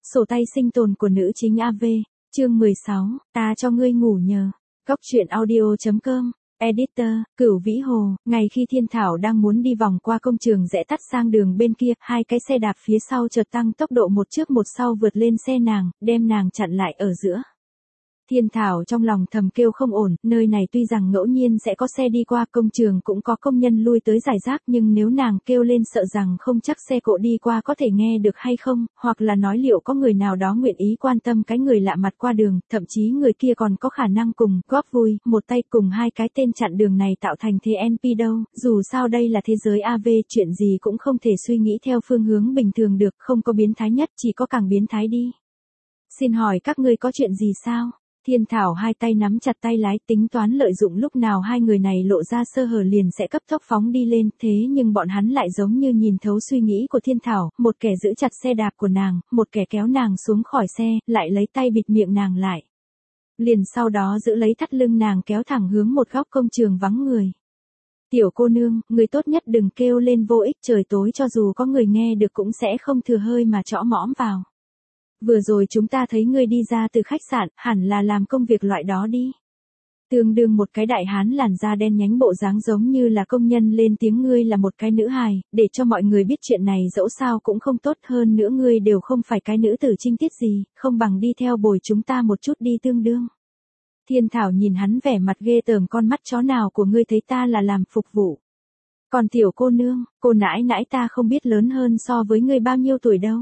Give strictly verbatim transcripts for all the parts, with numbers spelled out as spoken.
Sổ tay sinh tồn của nữ chính a vê, chương mười sáu, ta cho ngươi ngủ nhờ. Góc truyện audio chấm com, Editor, Cửu Vĩ Hồ. Ngày khi Thiên Thảo đang muốn đi vòng qua công trường rẽ tắt sang đường bên kia, hai cái xe đạp phía sau chợt tăng tốc độ một trước một sau vượt lên xe nàng, đem nàng chặn lại ở giữa. Thiên Thảo trong lòng thầm kêu không ổn, nơi này tuy rằng ngẫu nhiên sẽ có xe đi qua, công trường cũng có công nhân lui tới giải rác, nhưng nếu nàng kêu lên sợ rằng không chắc xe cộ đi qua có thể nghe được hay không, hoặc là nói liệu có người nào đó nguyện ý quan tâm cái người lạ mặt qua đường, thậm chí người kia còn có khả năng cùng góp vui, một tay cùng hai cái tên chặn đường này tạo thành thế en pê đâu, dù sao đây là thế giới a vê, chuyện gì cũng không thể suy nghĩ theo phương hướng bình thường được, không có biến thái nhất, chỉ có càng biến thái đi. Xin hỏi các ngươi có chuyện gì sao? Thiên Thảo hai tay nắm chặt tay lái, tính toán lợi dụng lúc nào hai người này lộ ra sơ hở liền sẽ cấp tốc phóng đi lên, thế nhưng bọn hắn lại giống như nhìn thấu suy nghĩ của Thiên Thảo, một kẻ giữ chặt xe đạp của nàng, một kẻ kéo nàng xuống khỏi xe, lại lấy tay bịt miệng nàng lại. Liền sau đó giữ lấy thắt lưng nàng kéo thẳng hướng một góc công trường vắng người. Tiểu cô nương, người tốt nhất đừng kêu lên vô ích, trời tối cho dù có người nghe được cũng sẽ không thừa hơi mà trõ mõm vào. Vừa rồi chúng ta thấy ngươi đi ra từ khách sạn, hẳn là làm công việc loại đó đi. Tương đương một cái đại hán làn da đen nhánh bộ dáng giống như là công nhân lên tiếng, ngươi là một cái nữ hài, để cho mọi người biết chuyện này dẫu sao cũng không tốt, hơn nữa ngươi đều không phải cái nữ tử trinh tiết gì, không bằng đi theo bồi chúng ta một chút đi tương đương. Thiên Thảo nhìn hắn vẻ mặt ghê tởm, con mắt chó nào của ngươi thấy ta là làm phục vụ. Còn tiểu cô nương, cô nãi nãi ta không biết lớn hơn so với ngươi bao nhiêu tuổi đâu.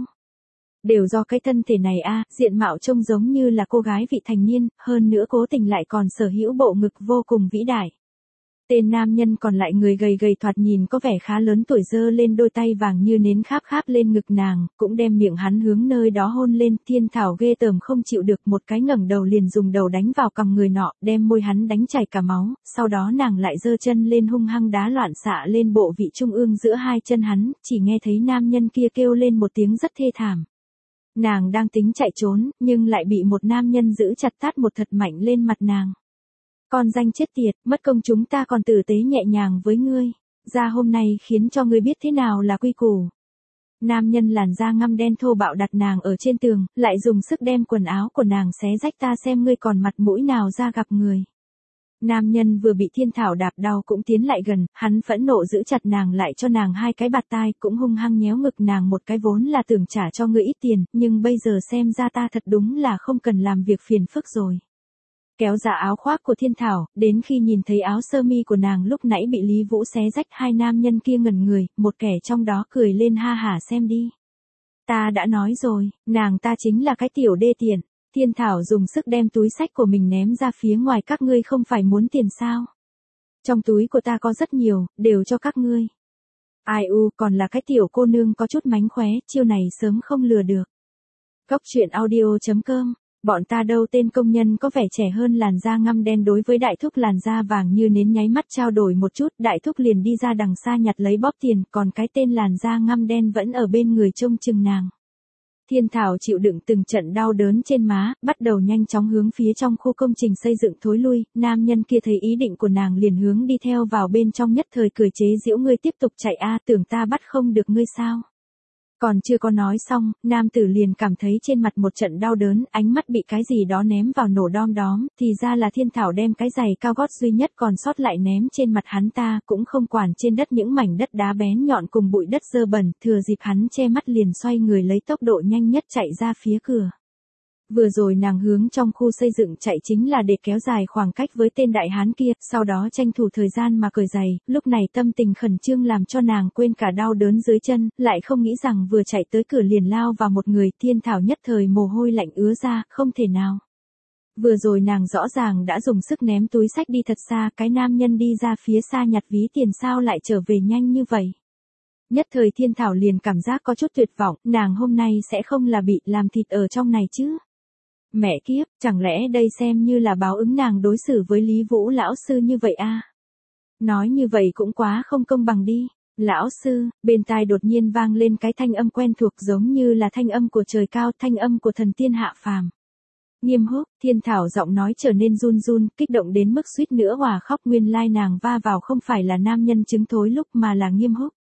Đều do cái thân thể này a, à, diện mạo trông giống như là cô gái vị thành niên, hơn nữa cố tình lại còn sở hữu bộ ngực vô cùng vĩ đại. Tên nam nhân còn lại người gầy gầy thoạt nhìn có vẻ khá lớn tuổi, giơ lên đôi tay vàng như nến kháp kháp lên ngực nàng, cũng đem miệng hắn hướng nơi đó hôn lên. Thiên Thảo ghê tởm không chịu được, một cái ngẩng đầu liền dùng đầu đánh vào cằm người nọ, đem môi hắn đánh chảy cả máu, sau đó nàng lại giơ chân lên hung hăng đá loạn xạ lên bộ vị trung ương giữa hai chân hắn, chỉ nghe thấy nam nhân kia kêu lên một tiếng rất thê thảm. Nàng đang tính chạy trốn, nhưng lại bị một nam nhân giữ chặt tát một thật mạnh lên mặt nàng. Con danh chết tiệt, mất công chúng ta còn tử tế nhẹ nhàng với ngươi, ra hôm nay khiến cho ngươi biết thế nào là quy củ. Nam nhân làn da ngăm đen thô bạo đặt nàng ở trên tường, lại dùng sức đem quần áo của nàng xé rách, ta xem ngươi còn mặt mũi nào ra gặp người. Nam nhân vừa bị Thiên Thảo đạp đau cũng tiến lại gần, hắn phẫn nộ giữ chặt nàng lại cho nàng hai cái bạt tai, cũng hung hăng nhéo ngực nàng một cái, vốn là tưởng trả cho ngươi ít tiền, nhưng bây giờ xem ra ta thật đúng là không cần làm việc phiền phức rồi. Kéo ra áo khoác của Thiên Thảo, đến khi nhìn thấy áo sơ mi của nàng lúc nãy bị Lý Vũ xé rách, hai nam nhân kia ngẩn người, một kẻ trong đó cười lên ha hả, xem đi. Ta đã nói rồi, nàng ta chính là cái tiểu đê tiện. Thiên Thảo dùng sức đem túi xách của mình ném ra phía ngoài, các ngươi không phải muốn tiền sao? Trong túi của ta có rất nhiều, đều cho các ngươi. Ai u, còn là cái tiểu cô nương có chút mánh khóe, chiêu này sớm không lừa được. Góc truyện audio chấm com, bọn ta đâu, tên công nhân có vẻ trẻ hơn làn da ngăm đen đối với đại thúc làn da vàng như nến nháy mắt trao đổi một chút, đại thúc liền đi ra đằng xa nhặt lấy bóp tiền, còn cái tên làn da ngăm đen vẫn ở bên người trông chừng nàng. Thiên Thảo chịu đựng từng trận đau đớn trên má, bắt đầu nhanh chóng hướng phía trong khu công trình xây dựng thối lui, nam nhân kia thấy ý định của nàng liền hướng đi theo vào bên trong, nhất thời cười chế giễu, ngươi tiếp tục chạy a, tưởng ta bắt không được ngươi sao? Còn chưa có nói xong, nam tử liền cảm thấy trên mặt một trận đau đớn, ánh mắt bị cái gì đó ném vào nổ đom đóm, thì ra là Thiên Thảo đem cái giày cao gót duy nhất còn sót lại ném trên mặt hắn ta, cũng không quản trên đất những mảnh đất đá bén nhọn cùng bụi đất dơ bẩn, thừa dịp hắn che mắt liền xoay người lấy tốc độ nhanh nhất chạy ra phía cửa. Vừa rồi nàng hướng trong khu xây dựng chạy chính là để kéo dài khoảng cách với tên đại hán kia, sau đó tranh thủ thời gian mà cởi giày, lúc này tâm tình khẩn trương làm cho nàng quên cả đau đớn dưới chân, lại không nghĩ rằng vừa chạy tới cửa liền lao vào một người. Thiên Thảo nhất thời mồ hôi lạnh ứa ra, không thể nào. Vừa rồi nàng rõ ràng đã dùng sức ném túi xách đi thật xa, cái nam nhân đi ra phía xa nhặt ví tiền sao lại trở về nhanh như vậy. Nhất thời Thiên Thảo liền cảm giác có chút tuyệt vọng, nàng hôm nay sẽ không là bị làm thịt ở trong này chứ. Mẹ kiếp, chẳng lẽ đây xem như là báo ứng nàng đối xử với Lý Vũ lão sư như vậy a? Nói như vậy cũng quá không công bằng đi. Lão sư, bên tai đột nhiên vang lên cái thanh âm quen thuộc, giống như là thanh âm của trời cao, thanh âm của thần tiên hạ phàm. Nghiêm Húc, Thiên Thảo giọng nói trở nên run run, kích động đến mức suýt nữa hòa khóc, nguyên lai nàng va vào không phải là nam nhân chứng thối lúc mà là Nghiêm Húc.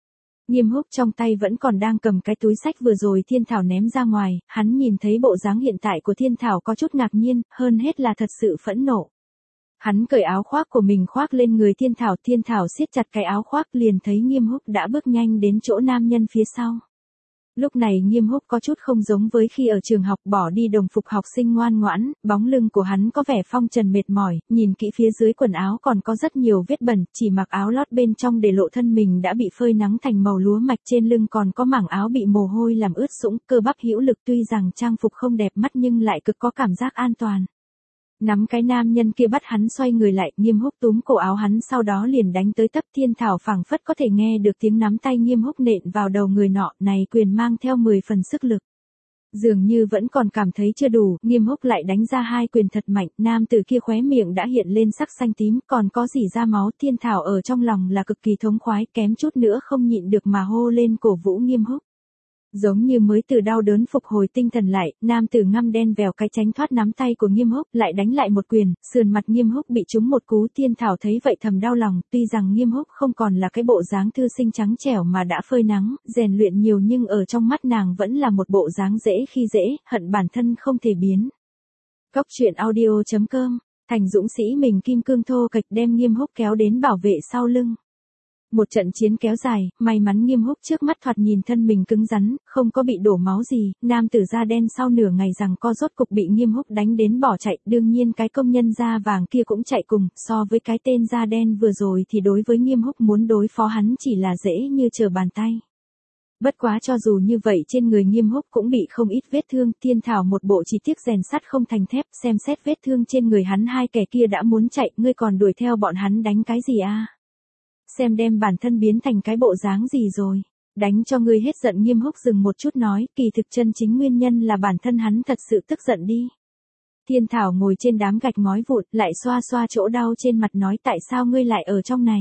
Nghiêm Húc trong tay vẫn còn đang cầm cái túi sách vừa rồi Thiên Thảo ném ra ngoài, hắn nhìn thấy bộ dáng hiện tại của Thiên Thảo có chút ngạc nhiên, hơn hết là thật sự phẫn nộ. Hắn cởi áo khoác của mình khoác lên người Thiên Thảo, Thiên Thảo siết chặt cái áo khoác liền thấy Nghiêm Húc đã bước nhanh đến chỗ nam nhân phía sau. Lúc này Nghiêm Húc có chút không giống với khi ở trường học, bỏ đi đồng phục học sinh ngoan ngoãn, bóng lưng của hắn có vẻ phong trần mệt mỏi, nhìn kỹ phía dưới quần áo còn có rất nhiều vết bẩn, chỉ mặc áo lót bên trong để lộ thân mình đã bị phơi nắng thành màu lúa mạch, trên lưng còn có mảng áo bị mồ hôi làm ướt sũng, cơ bắp hữu lực, tuy rằng trang phục không đẹp mắt nhưng lại cực có cảm giác an toàn. Nắm cái nam nhân kia bắt hắn xoay người lại, Nghiêm Húc túm cổ áo hắn sau đó liền đánh tới tấp. Thiên Thảo phảng phất có thể nghe được tiếng nắm tay Nghiêm Húc nện vào đầu người nọ, này quyền mang theo mười phần sức lực. Dường như vẫn còn cảm thấy chưa đủ, Nghiêm Húc lại đánh ra hai quyền thật mạnh, nam tử kia khóe miệng đã hiện lên sắc xanh tím, còn có rỉ ra máu. Thiên Thảo ở trong lòng là cực kỳ thống khoái, kém chút nữa không nhịn được mà hô lên cổ vũ Nghiêm Húc. Giống như mới từ đau đớn phục hồi tinh thần lại, nam tử ngăm đen vèo cái tránh thoát nắm tay của Nghiêm Húc, lại đánh lại một quyền, sườn mặt Nghiêm Húc bị trúng một cú. Thiên Thảo thấy vậy thầm đau lòng, tuy rằng Nghiêm Húc không còn là cái bộ dáng thư sinh trắng trẻo mà đã phơi nắng, rèn luyện nhiều nhưng ở trong mắt nàng vẫn là một bộ dáng dễ khi dễ, hận bản thân không thể biến. Cóc truyện audio chấm com, thành dũng sĩ mình kim cương thô kệch đem Nghiêm Húc kéo đến bảo vệ sau lưng. Một trận chiến kéo dài, may mắn Nghiêm Húc trước mắt thoạt nhìn thân mình cứng rắn, không có bị đổ máu gì, nam tử da đen sau nửa ngày rằng co rốt cục bị Nghiêm Húc đánh đến bỏ chạy, đương nhiên cái công nhân da vàng kia cũng chạy cùng, so với cái tên da đen vừa rồi thì đối với Nghiêm Húc muốn đối phó hắn chỉ là dễ như trở bàn tay. Bất quá cho dù như vậy trên người Nghiêm Húc cũng bị không ít vết thương, Thiên Thảo một bộ chỉ tiếc rèn sắt không thành thép, xem xét vết thương trên người hắn, hai kẻ kia đã muốn chạy, ngươi còn đuổi theo bọn hắn đánh cái gì a? Xem đem bản thân biến thành cái bộ dáng gì rồi, đánh cho ngươi hết giận. Nghiêm Húc dừng một chút nói, kỳ thực chân chính nguyên nhân là bản thân hắn thật sự tức giận đi. Thiên Thảo ngồi trên đám gạch ngói vụn, lại xoa xoa chỗ đau trên mặt nói, tại sao ngươi lại ở trong này?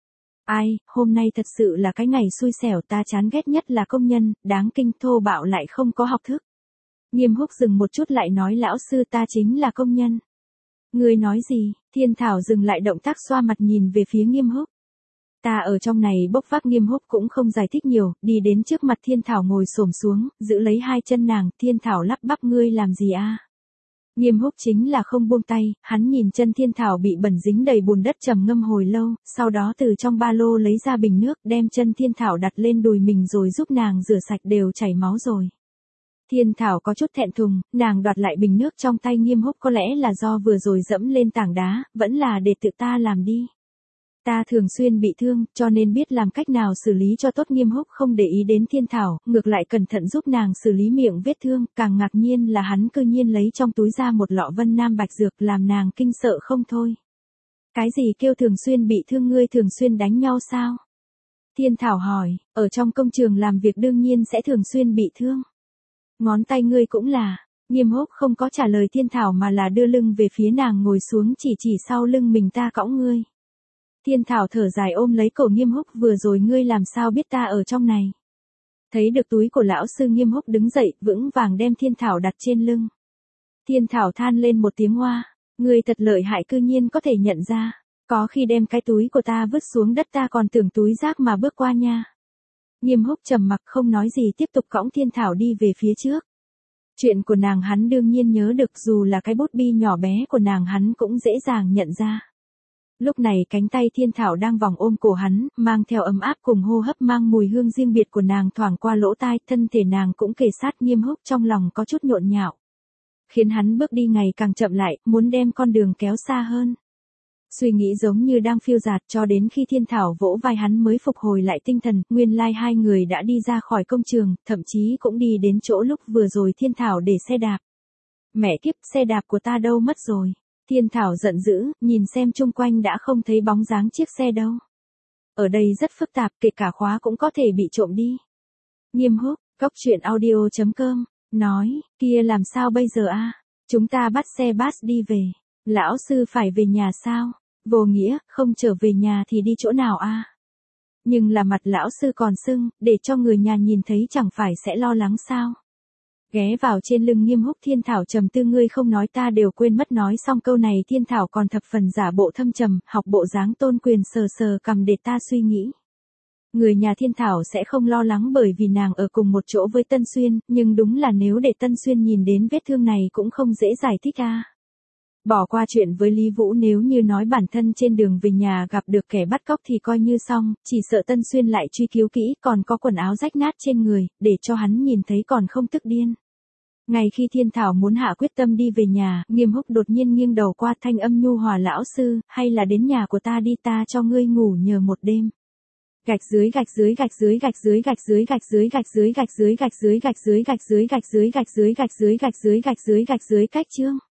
Ai, hôm nay thật sự là cái ngày xui xẻo, ta chán ghét nhất là công nhân, đáng kinh, thô bạo lại không có học thức. Nghiêm Húc dừng một chút lại nói, lão sư, ta chính là công nhân. Ngươi nói gì? Thiên Thảo dừng lại động tác xoa mặt nhìn về phía Nghiêm Húc. Ta ở trong này bốc vác. Nghiêm Húc cũng không giải thích nhiều, đi đến trước mặt Thiên Thảo ngồi xổm xuống, giữ lấy hai chân nàng. Thiên Thảo lắp bắp, ngươi làm gì a? Nghiêm Húc chính là không buông tay, hắn nhìn chân Thiên Thảo bị bẩn dính đầy bùn đất trầm ngâm hồi lâu, sau đó từ trong ba lô lấy ra bình nước, đem chân Thiên Thảo đặt lên đùi mình rồi giúp nàng rửa sạch, đều chảy máu rồi. Thiên Thảo có chút thẹn thùng, nàng đoạt lại bình nước trong tay Nghiêm Húc, có lẽ là do vừa rồi dẫm lên tảng đá, vẫn là để tự ta làm đi. Ta thường xuyên bị thương, cho nên biết làm cách nào xử lý cho tốt. Nghiêm Húc không để ý đến Thiên Thảo, ngược lại cẩn thận giúp nàng xử lý miệng vết thương, càng ngạc nhiên là hắn cư nhiên lấy trong túi ra một lọ Vân Nam Bạch Dược, làm nàng kinh sợ không thôi. Cái gì kêu thường xuyên bị thương, ngươi thường xuyên đánh nhau sao? Thiên Thảo hỏi, ở trong công trường làm việc đương nhiên sẽ thường xuyên bị thương. Ngón tay ngươi cũng là. Nghiêm Húc không có trả lời Thiên Thảo mà là đưa lưng về phía nàng ngồi xuống, chỉ chỉ sau lưng mình, ta cõng ngươi. Thiên Thảo thở dài ôm lấy cổ Nghiêm Húc, vừa rồi ngươi làm sao biết ta ở trong này? Thấy được túi của lão sư, Nghiêm Húc đứng dậy, vững vàng đem Thiên Thảo đặt trên lưng. Thiên Thảo than lên một tiếng oa, ngươi thật lợi hại, cư nhiên có thể nhận ra, có khi đem cái túi của ta vứt xuống đất ta còn tưởng túi rác mà bước qua nha. Nghiêm Húc trầm mặc không nói gì, tiếp tục cõng Thiên Thảo đi về phía trước. Chuyện của nàng hắn đương nhiên nhớ được, dù là cái bút bi nhỏ bé của nàng hắn cũng dễ dàng nhận ra. Lúc này cánh tay Thiên Thảo đang vòng ôm cổ hắn, mang theo ấm áp cùng hô hấp mang mùi hương riêng biệt của nàng thoảng qua lỗ tai, thân thể nàng cũng kề sát. Nghiêm Húc trong lòng có chút nhộn nhạo, khiến hắn bước đi ngày càng chậm lại, muốn đem con đường kéo xa hơn. Suy nghĩ giống như đang phiêu dạt, cho đến khi Thiên Thảo vỗ vai hắn mới phục hồi lại tinh thần, nguyên lai like hai người đã đi ra khỏi công trường, thậm chí cũng đi đến chỗ lúc vừa rồi Thiên Thảo để xe đạp. Mẹ kiếp, xe đạp của ta đâu mất rồi? Thiên Thảo giận dữ, nhìn xem chung quanh đã không thấy bóng dáng chiếc xe đâu. Ở đây rất phức tạp, kể cả khóa cũng có thể bị trộm đi. Nghiêm Húc, cóc truyện audio chấm com, nói, kia làm sao bây giờ a? Chúng ta bắt xe bus đi về. Lão sư phải về nhà sao? Vô nghĩa, không trở về nhà thì đi chỗ nào a? Nhưng là mặt lão sư còn sưng, để cho người nhà nhìn thấy chẳng phải sẽ lo lắng sao? Ghé vào trên lưng Nghiêm Húc, Thiên Thảo trầm tư, ngươi không nói ta đều quên mất. Nói xong câu này Thiên Thảo còn thập phần giả bộ thâm trầm, học bộ dáng tôn quyền, sờ sờ cằm để ta suy nghĩ. Người nhà Thiên Thảo sẽ không lo lắng bởi vì nàng ở cùng một chỗ với Tân Xuyên, nhưng đúng là nếu để Tân Xuyên nhìn đến vết thương này cũng không dễ giải thích a. Bỏ qua chuyện với Lý Vũ, nếu như nói bản thân trên đường về nhà gặp được kẻ bắt cóc thì coi như xong, chỉ sợ Tân Xuyên lại truy cứu kỹ, còn có quần áo rách nát trên người, để cho hắn nhìn thấy còn không tức điên. Ngày khi Thiên Thảo muốn hạ quyết tâm đi về nhà, Nghiêm Húc đột nhiên nghiêng đầu qua, thanh âm nhu hòa: lão sư, hay là đến nhà của ta đi, ta cho ngươi ngủ nhờ một đêm. Gạch dưới gạch dưới gạch dưới gạch dưới gạch dưới gạch dưới gạch dưới gạch dưới gạch dưới gạch dưới gạch dưới gạch dưới gạch dưới gạch dưới gạch dưới gạch dưới gạch dưới cách chương.